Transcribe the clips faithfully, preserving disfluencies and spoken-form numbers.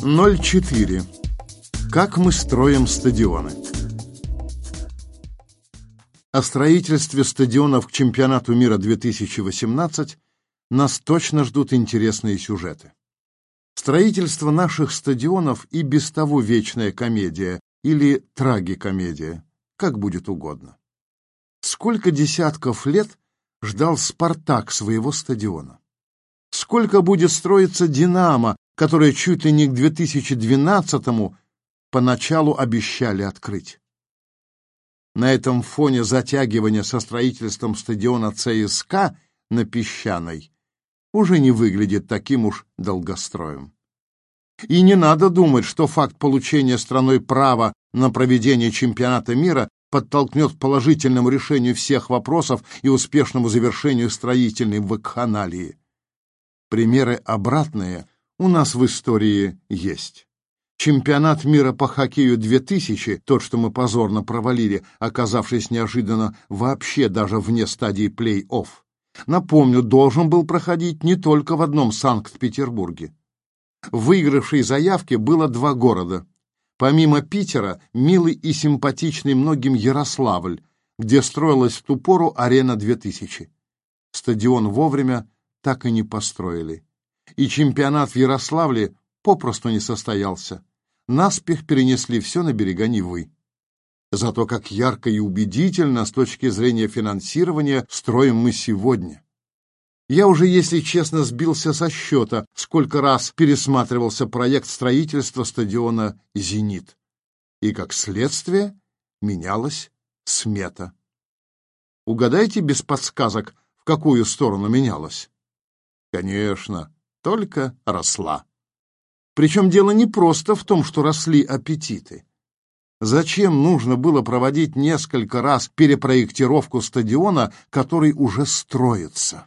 ноль четыре. Как мы строим стадионы? О строительстве стадионов к чемпионату мира две тысячи восемнадцать нас точно ждут интересные сюжеты. Строительство наших стадионов и без того вечная комедия или трагикомедия, как будет угодно. Сколько десятков лет ждал «Спартак» своего стадиона? Сколько будет строиться «Динамо», которое чуть ли не к две тысячи двенадцатому поначалу обещали открыть? На этом фоне затягивания со строительством стадиона ЦСКА на Песчаной уже не выглядит таким уж долгостроем. И не надо думать, что факт получения страной права на проведение чемпионата мира подтолкнет к положительному решению всех вопросов и успешному завершению строительной вакханалии. Примеры обратные у нас в истории есть. Чемпионат мира по хоккею две тысячи, тот, что мы позорно провалили, оказавшись неожиданно вообще даже вне стадии плей-офф, напомню, должен был проходить не только в одном Санкт-Петербурге. В выигравшей заявке было два города. Помимо Питера, милый и симпатичный многим Ярославль, где строилась в ту пору арена две тысячи. Стадион вовремя так и не построили. И чемпионат в Ярославле попросту не состоялся. Наспех перенесли все на берега Невы. Зато как ярко и убедительно с точки зрения финансирования строим мы сегодня. Я уже, если честно, сбился со счета, сколько раз пересматривался проект строительства стадиона «Зенит». И, как следствие, менялась смета. Угадайте без подсказок, в какую сторону менялась? Конечно, только росла. Причем дело не просто в том, что росли аппетиты. Зачем нужно было проводить несколько раз перепроектировку стадиона, который уже строится?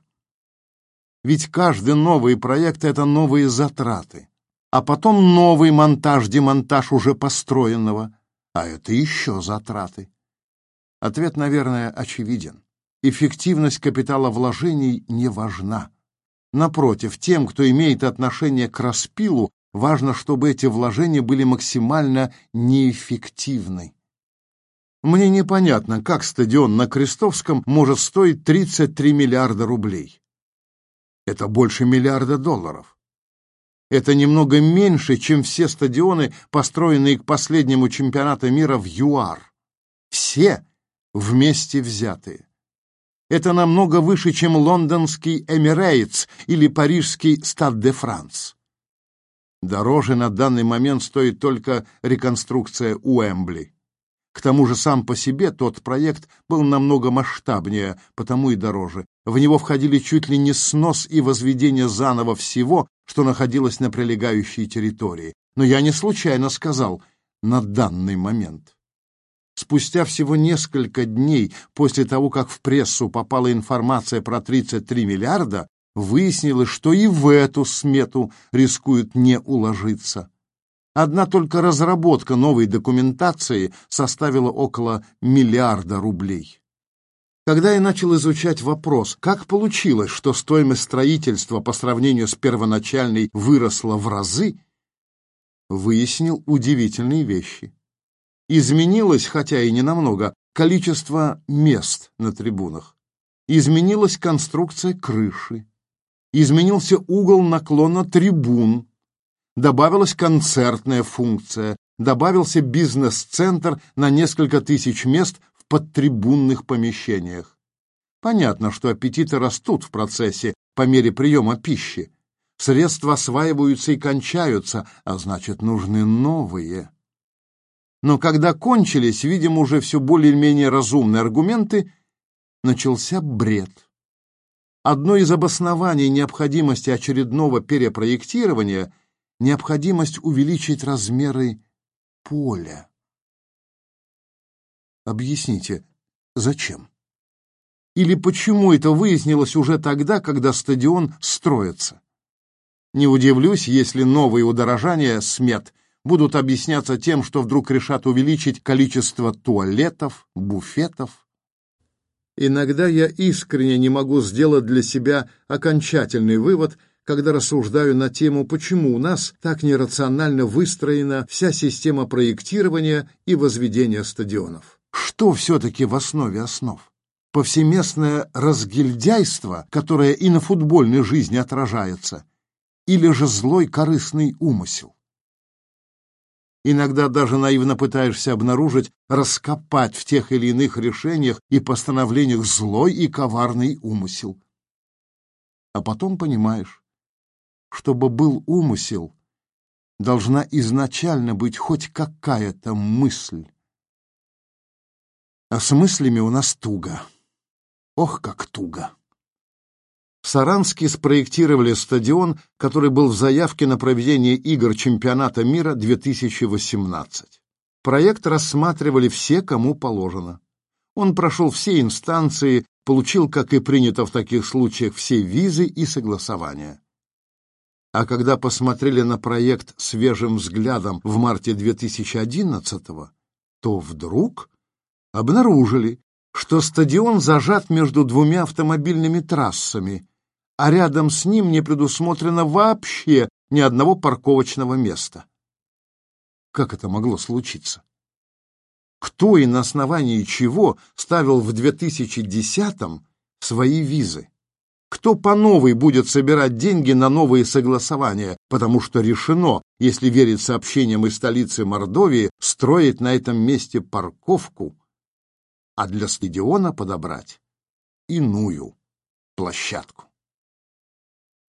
Ведь каждый новый проект — это новые затраты. А потом новый монтаж-демонтаж уже построенного. А это еще затраты. Ответ, наверное, очевиден. Эффективность капиталовложений не важна. Напротив, тем, кто имеет отношение к распилу, важно, чтобы эти вложения были максимально неэффективны. Мне непонятно, как стадион на Крестовском может стоить тридцать три миллиарда рублей. Это больше миллиарда долларов. Это немного меньше, чем все стадионы, построенные к последнему чемпионату мира в ЮАР. Все вместе взятые. Это намного выше, чем лондонский Эмирейтс или парижский Стад де Франс. Дороже на данный момент стоит только реконструкция Уэмбли. К тому же сам по себе тот проект был намного масштабнее, потому и дороже. В него входили чуть ли не снос и возведение заново всего, что находилось на прилегающей территории. Но я не случайно сказал «на данный момент». Спустя всего несколько дней после того, как в прессу попала информация про тридцать три миллиарда, выяснилось, что и в эту смету рискуют не уложиться. Одна только разработка новой документации составила около миллиарда рублей. Когда я начал изучать вопрос, как получилось, что стоимость строительства по сравнению с первоначальной выросла в разы, выяснил удивительные вещи. Изменилось, хотя и не намного, количество мест на трибунах. Изменилась конструкция крыши. Изменился угол наклона трибун. Добавилась концертная функция. Добавился бизнес-центр на несколько тысяч мест в подтрибунных помещениях. Понятно, что аппетиты растут в процессе по мере приема пищи. Средства осваиваются и кончаются, а значит, нужны новые. Но когда кончились, видимо, уже все более-менее разумные аргументы, начался бред. Одно из обоснований необходимости очередного перепроектирования — необходимость увеличить размеры поля. Объясните, зачем? Или почему это выяснилось уже тогда, когда стадион строится? Не удивлюсь, если новые удорожания смет будут объясняться тем, что вдруг решат увеличить количество туалетов, буфетов. Иногда я искренне не могу сделать для себя окончательный вывод, когда рассуждаю на тему, почему у нас так нерационально выстроена вся система проектирования и возведения стадионов. Что все-таки в основе основ? Повсеместное разгильдяйство, которое и на футбольной жизни отражается, или же злой корыстный умысел? Иногда даже наивно пытаешься обнаружить, раскопать в тех или иных решениях и постановлениях злой и коварный умысел. А потом понимаешь, чтобы был умысел, должна изначально быть хоть какая-то мысль. А с мыслями у нас туго. Ох, как туго! В Саранске спроектировали стадион, который был в заявке на проведение игр чемпионата мира две тысячи восемнадцать. Проект рассматривали все, кому положено. Он прошел все инстанции, получил, как и принято в таких случаях, все визы и согласования. А когда посмотрели на проект свежим взглядом в марте две тысячи одиннадцатого, то вдруг обнаружили, что стадион зажат между двумя автомобильными трассами, а рядом с ним не предусмотрено вообще ни одного парковочного места. Как это могло случиться? Кто и на основании чего ставил в две тысячи десятом свои визы? Кто по новой будет собирать деньги на новые согласования, потому что решено, если верить сообщениям из столицы Мордовии, строить на этом месте парковку, а для стадиона подобрать иную площадку?